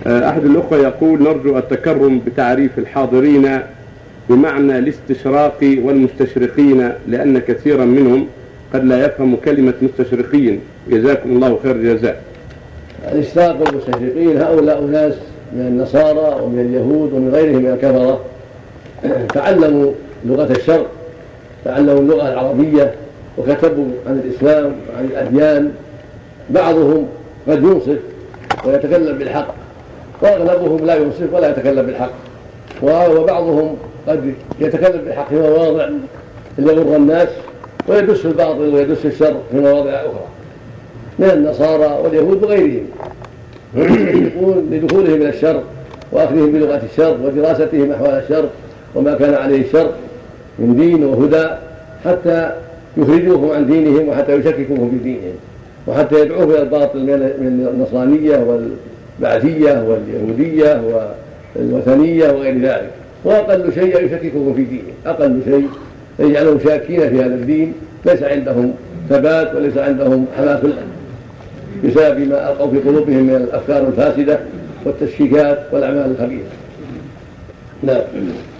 أحد الأخوة يقول: نرجو التكرم بتعريف الحاضرين بمعنى الاستشراق والمستشرقين، لأن كثيرا منهم قد لا يفهم كلمة مستشرقين، جزاكم الله خير الجزاء. الاشتراق والمستشرقين هؤلاء ناس من النصارى ومن اليهود ومن غيرهم من الكفرة، تعلموا لغة الشرق، تعلموا اللغة العربية وكتبوا عن الإسلام وعن الأديان. بعضهم قد ينصف ويتكلم بالحق، وأغلبهم لا ينصف ولا يتكلم بالحق، وبعضهم قد يتكلم بالحق في مواضع يغر الناس ويدس الباطل ويدس الشر في مواضع أخرى من النصارى واليهود وغيرهم، لدخولهم إلى الشر وأخذهم بلغة الشر ودراستهم أحوال الشر وما كان عليه الشر من دين وهدى، حتى يخرجوهم عن دينهم وحتى يشككوهم في دينهم وحتى يدعوهم إلى الباطل من النصرانية والبعثية واليهودية والوثنية وغير ذلك. وأقل شيء يشككوهم في دينهم، أقل شيء يجعلهم شاكين في هذا الدين، ليس عندهم ثبات وليس عندهم حماس بسبب ما ألقوا في قلوبهم من الأفكار الفاسدة والتشكيكات والأعمال الخبيثة. نعم.